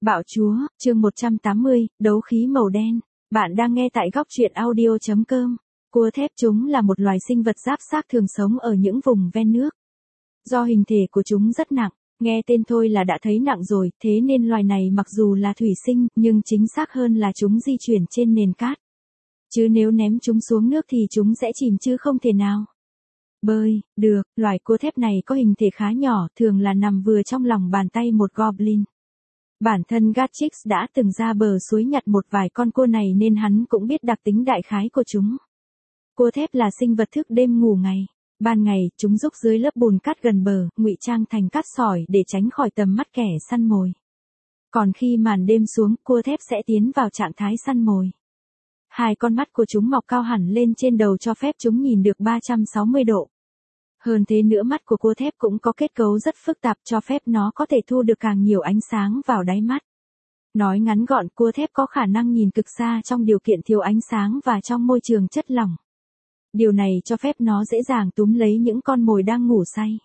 Bạo chúa, chương 180, đấu khí màu đen. Bạn đang nghe tại góc truyện audio.com. Cua thép chúng là một loài sinh vật giáp xác thường sống ở những vùng ven nước. Do hình thể của chúng rất nặng, nghe tên thôi là đã thấy nặng rồi, thế nên loài này mặc dù là thủy sinh, nhưng chính xác hơn là chúng di chuyển trên nền cát. Chứ nếu ném chúng xuống nước thì chúng sẽ chìm chứ không thể nào bơi được. Loài cua thép này có hình thể khá nhỏ, thường là nằm vừa trong lòng bàn tay một goblin. Bản thân Gatchix đã từng ra bờ suối nhặt một vài con cua này nên hắn cũng biết đặc tính đại khái của chúng. Cua thép là sinh vật thức đêm ngủ ngày. Ban ngày, chúng rúc dưới lớp bùn cát gần bờ, ngụy trang thành cát sỏi để tránh khỏi tầm mắt kẻ săn mồi. Còn khi màn đêm xuống, cua thép sẽ tiến vào trạng thái săn mồi. Hai con mắt của chúng mọc cao hẳn lên trên đầu cho phép chúng nhìn được 360 độ. Hơn thế nữa, mắt của cua thép cũng có kết cấu rất phức tạp cho phép nó có thể thu được càng nhiều ánh sáng vào đáy mắt. Nói ngắn gọn, cua thép có khả năng nhìn cực xa trong điều kiện thiếu ánh sáng và trong môi trường chất lỏng. Điều này cho phép nó dễ dàng túm lấy những con mồi đang ngủ say.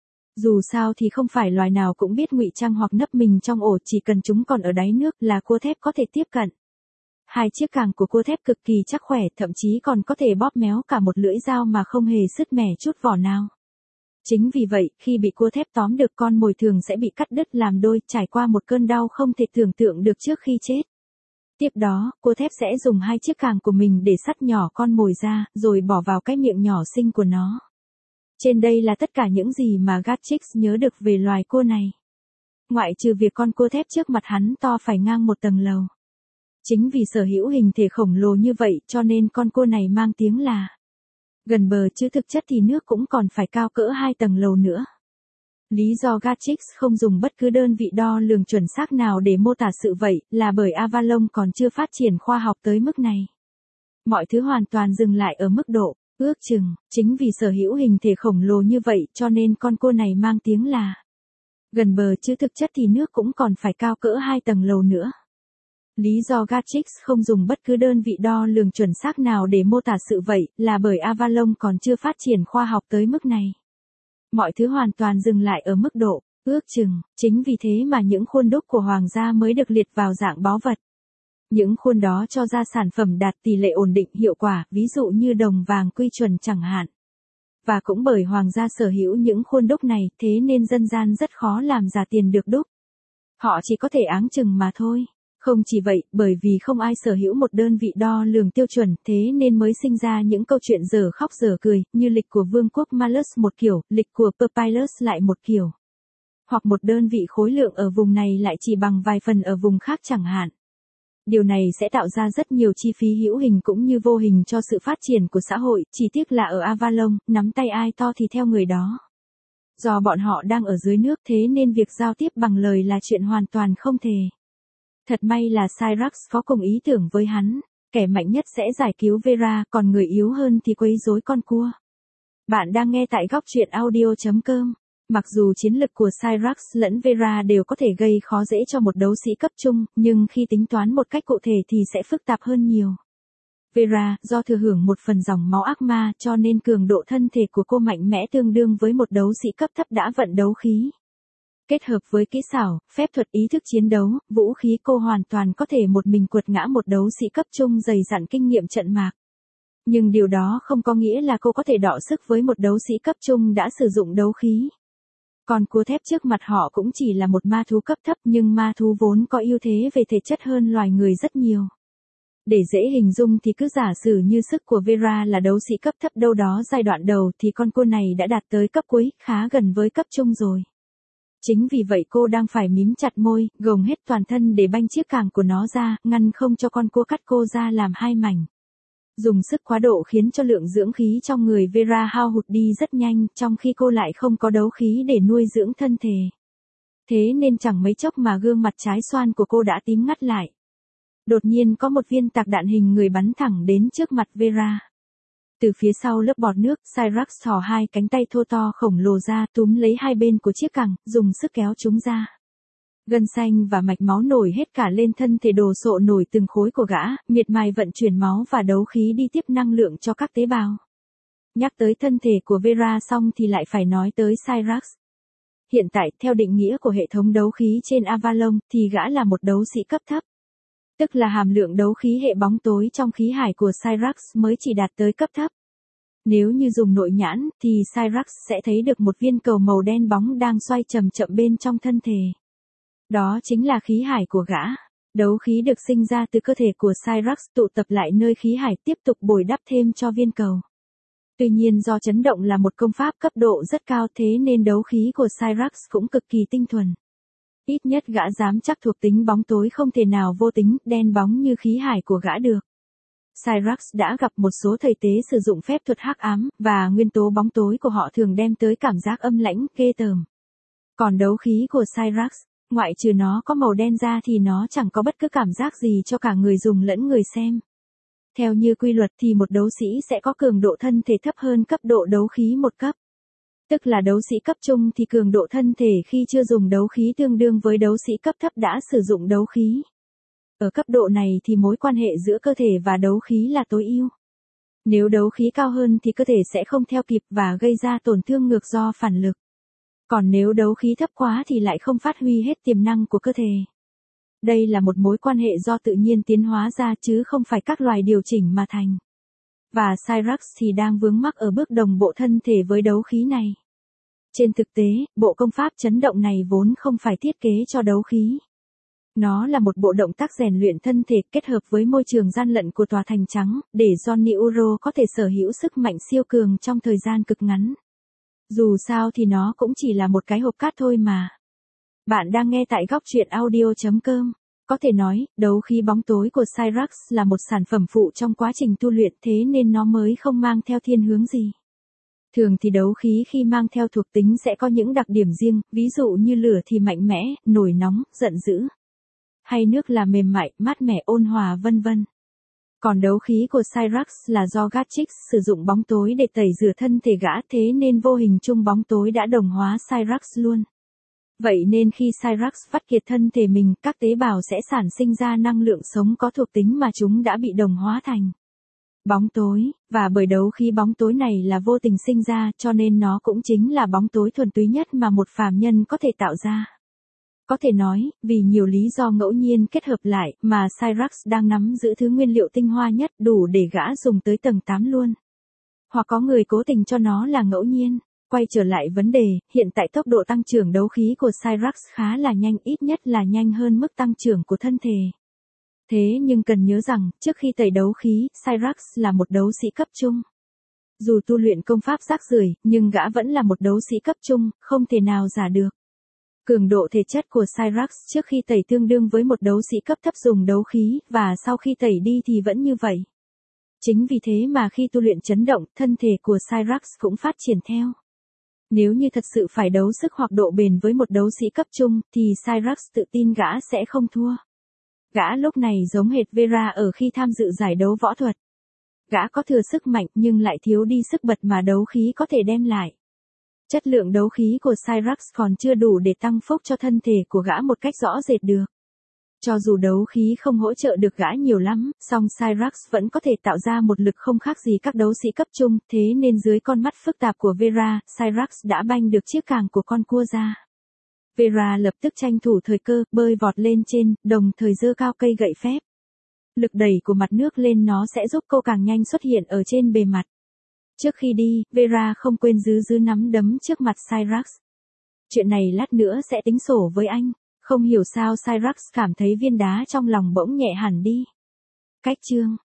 Dù sao thì không phải loài nào cũng biết ngụy trang hoặc nấp mình trong ổ, chỉ cần chúng còn ở đáy nước là cua thép có thể tiếp cận. Hai chiếc càng của cua thép cực kỳ chắc khỏe, thậm chí còn có thể bóp méo cả một lưỡi dao mà không hề sứt mẻ chút vỏ nào. Chính vì vậy, khi bị cua thép tóm được, con mồi thường sẽ bị cắt đứt làm đôi, trải qua một cơn đau không thể tưởng tượng được trước khi chết. Tiếp đó, cua thép sẽ dùng hai chiếc càng của mình để sắt nhỏ con mồi ra, rồi bỏ vào cái miệng nhỏ xinh của nó. Trên đây là tất cả những gì mà Gatchix nhớ được về loài cua này. Ngoại trừ việc con cua thép trước mặt hắn to phải ngang một tầng lầu. Chính vì sở hữu hình thể khổng lồ như vậy cho nên con cua này mang tiếng là gần bờ, chứ thực chất thì nước cũng còn phải cao cỡ 2 tầng lầu nữa. Lý do Gatchix không dùng bất cứ đơn vị đo lường chuẩn xác nào để mô tả sự vậy là bởi Avalon còn chưa phát triển khoa học tới mức này. Mọi thứ hoàn toàn dừng lại ở mức độ ước chừng. Chính vì sở hữu hình thể khổng lồ như vậy cho nên con cua này mang tiếng là gần bờ, chứ thực chất thì nước cũng còn phải cao cỡ 2 tầng lầu nữa. Lý do Gatchix không dùng bất cứ đơn vị đo lường chuẩn xác nào để mô tả sự vậy là bởi Avalon còn chưa phát triển khoa học tới mức này. Mọi thứ hoàn toàn dừng lại ở mức độ ước chừng. Chính vì thế mà những khuôn đúc của hoàng gia mới được liệt vào dạng báu vật. Những khuôn đó cho ra sản phẩm đạt tỷ lệ ổn định hiệu quả, ví dụ như đồng vàng quy chuẩn chẳng hạn. Và cũng bởi hoàng gia sở hữu những khuôn đúc này, thế nên dân gian rất khó làm giả tiền được đúc. Họ chỉ có thể áng chừng mà thôi. Không chỉ vậy, bởi vì không ai sở hữu một đơn vị đo lường tiêu chuẩn, thế nên mới sinh ra những câu chuyện dở khóc dở cười, như lịch của vương quốc Malus một kiểu, lịch của Papyrus lại một kiểu. Hoặc một đơn vị khối lượng ở vùng này lại chỉ bằng vài phần ở vùng khác chẳng hạn. Điều này sẽ tạo ra rất nhiều chi phí hữu hình cũng như vô hình cho sự phát triển của xã hội, chỉ tiếc là ở Avalon, nắm tay ai to thì theo người đó. Do bọn họ đang ở dưới nước thế nên việc giao tiếp bằng lời là chuyện hoàn toàn không thể. Thật may là Cyrax có cùng ý tưởng với hắn, kẻ mạnh nhất sẽ giải cứu Vera, còn người yếu hơn thì quấy rối con cua. Bạn đang nghe tại góc truyện audio.com. Mặc dù chiến lực của Cyrax lẫn Vera đều có thể gây khó dễ cho một đấu sĩ cấp trung, nhưng khi tính toán một cách cụ thể thì sẽ phức tạp hơn nhiều. Vera, do thừa hưởng một phần dòng máu ác ma cho nên cường độ thân thể của cô mạnh mẽ tương đương với một đấu sĩ cấp thấp đã vận đấu khí. Kết hợp với kỹ xảo, phép thuật, ý thức chiến đấu, vũ khí, cô hoàn toàn có thể một mình quật ngã một đấu sĩ cấp trung dày dặn kinh nghiệm trận mạc. Nhưng điều đó không có nghĩa là cô có thể đọ sức với một đấu sĩ cấp trung đã sử dụng đấu khí. Còn cua thép trước mặt họ cũng chỉ là một ma thú cấp thấp, nhưng ma thú vốn có ưu thế về thể chất hơn loài người rất nhiều. Để dễ hình dung thì cứ giả sử như sức của Vera là đấu sĩ cấp thấp đâu đó giai đoạn đầu thì con cua này đã đạt tới cấp cuối, khá gần với cấp trung rồi. Chính vì vậy cô đang phải mím chặt môi, gồng hết toàn thân để banh chiếc càng của nó ra, ngăn không cho con cua cắt cô ra làm hai mảnh. Dùng sức quá độ khiến cho lượng dưỡng khí trong người Vera hao hụt đi rất nhanh, trong khi cô lại không có đấu khí để nuôi dưỡng thân thể. Thế nên chẳng mấy chốc mà gương mặt trái xoan của cô đã tím ngắt lại. Đột nhiên có một viên tạc đạn hình người bắn thẳng đến trước mặt Vera. Từ phía sau lớp bọt nước, Cyrax thò hai cánh tay thô to khổng lồ ra, túm lấy hai bên của chiếc càng, dùng sức kéo chúng ra. Gân xanh và mạch máu nổi hết cả lên thân thể, đồ sộ nổi từng khối của gã, miệt mài vận chuyển máu và đấu khí đi tiếp năng lượng cho các tế bào. Nhắc tới thân thể của Vera xong thì lại phải nói tới Cyrax. Hiện tại, theo định nghĩa của hệ thống đấu khí trên Avalon, thì gã là một đấu sĩ cấp thấp. Tức là hàm lượng đấu khí hệ bóng tối trong khí hải của Cyrax mới chỉ đạt tới cấp thấp. Nếu như dùng nội nhãn, thì Cyrax sẽ thấy được một viên cầu màu đen bóng đang xoay chậm chậm bên trong thân thể. Đó chính là khí hải của gã. Đấu khí được sinh ra từ cơ thể của Cyrax tụ tập lại nơi khí hải tiếp tục bồi đắp thêm cho viên cầu. Tuy nhiên do chấn động là một công pháp cấp độ rất cao thế nên đấu khí của Cyrax cũng cực kỳ tinh thuần. Ít nhất gã dám chắc thuộc tính bóng tối không thể nào vô tính, đen bóng như khí hải của gã được. Cyrax đã gặp một số thầy tế sử dụng phép thuật hắc ám, và nguyên tố bóng tối của họ thường đem tới cảm giác âm lãnh, ghê tởm. Còn đấu khí của Cyrax, ngoại trừ nó có màu đen ra thì nó chẳng có bất cứ cảm giác gì cho cả người dùng lẫn người xem. Theo như quy luật thì một đấu sĩ sẽ có cường độ thân thể thấp hơn cấp độ đấu khí một cấp. Tức là đấu sĩ cấp trung thì cường độ thân thể khi chưa dùng đấu khí tương đương với đấu sĩ cấp thấp đã sử dụng đấu khí. Ở cấp độ này thì mối quan hệ giữa cơ thể và đấu khí là tối ưu. Nếu đấu khí cao hơn thì cơ thể sẽ không theo kịp và gây ra tổn thương ngược do phản lực. Còn nếu đấu khí thấp quá thì lại không phát huy hết tiềm năng của cơ thể. Đây là một mối quan hệ do tự nhiên tiến hóa ra chứ không phải các loài điều chỉnh mà thành. Và Cyrax thì đang vướng mắc ở bước đồng bộ thân thể với đấu khí này. Trên thực tế, bộ công pháp chấn động này vốn không phải thiết kế cho đấu khí. Nó là một bộ động tác rèn luyện thân thể kết hợp với môi trường gian lận của tòa thành trắng, để Johnny Uro có thể sở hữu sức mạnh siêu cường trong thời gian cực ngắn. Dù sao thì nó cũng chỉ là một cái hộp cát thôi mà. Bạn đang nghe tại góc truyện audio.com. Có thể nói, đấu khí bóng tối của Cyrax là một sản phẩm phụ trong quá trình tu luyện thế nên nó mới không mang theo thiên hướng gì. Thường thì đấu khí khi mang theo thuộc tính sẽ có những đặc điểm riêng, ví dụ như lửa thì mạnh mẽ, nổi nóng, giận dữ. Hay nước là mềm mại, mát mẻ, ôn hòa vân vân. Còn đấu khí của Cyrax là do Gatchix sử dụng bóng tối để tẩy rửa thân thể gã thế nên vô hình chung bóng tối đã đồng hóa Cyrax luôn. Vậy nên khi Cyrax vắt kiệt thân thể mình, các tế bào sẽ sản sinh ra năng lượng sống có thuộc tính mà chúng đã bị đồng hóa thành bóng tối, và bởi đấu khí bóng tối này là vô tình sinh ra cho nên nó cũng chính là bóng tối thuần túy nhất mà một phàm nhân có thể tạo ra. Có thể nói, vì nhiều lý do ngẫu nhiên kết hợp lại mà Cyrax đang nắm giữ thứ nguyên liệu tinh hoa nhất đủ để gã dùng tới tầng 8 luôn. Hoặc có người cố tình cho nó là ngẫu nhiên. Quay trở lại vấn đề, hiện tại tốc độ tăng trưởng đấu khí của Cyrax khá là nhanh, ít nhất là nhanh hơn mức tăng trưởng của thân thể. Thế nhưng cần nhớ rằng, trước khi tẩy đấu khí, Cyrax là một đấu sĩ cấp trung. Dù tu luyện công pháp rác rưởi, nhưng gã vẫn là một đấu sĩ cấp trung, không thể nào giả được. Cường độ thể chất của Cyrax trước khi tẩy tương đương với một đấu sĩ cấp thấp dùng đấu khí, và sau khi tẩy đi thì vẫn như vậy. Chính vì thế mà khi tu luyện chấn động, thân thể của Cyrax cũng phát triển theo. Nếu như thật sự phải đấu sức hoặc độ bền với một đấu sĩ cấp trung, thì Cyrax tự tin gã sẽ không thua. Gã lúc này giống hệt Vera ở khi tham dự giải đấu võ thuật. Gã có thừa sức mạnh nhưng lại thiếu đi sức bật mà đấu khí có thể đem lại. Chất lượng đấu khí của Cyrax còn chưa đủ để tăng phúc cho thân thể của gã một cách rõ rệt được. Cho dù đấu khí không hỗ trợ được gã nhiều lắm, song Cyrax vẫn có thể tạo ra một lực không khác gì các đấu sĩ cấp trung, thế nên dưới con mắt phức tạp của Vera, Cyrax đã banh được chiếc càng của con cua ra. Vera lập tức tranh thủ thời cơ, bơi vọt lên trên, đồng thời giơ cao cây gậy phép. Lực đẩy của mặt nước lên nó sẽ giúp cô càng nhanh xuất hiện ở trên bề mặt. Trước khi đi, Vera không quên giữ nắm đấm trước mặt Cyrax. Chuyện này lát nữa sẽ tính sổ với anh. Không hiểu sao Cyrax cảm thấy viên đá trong lòng bỗng nhẹ hẳn đi. Cách chương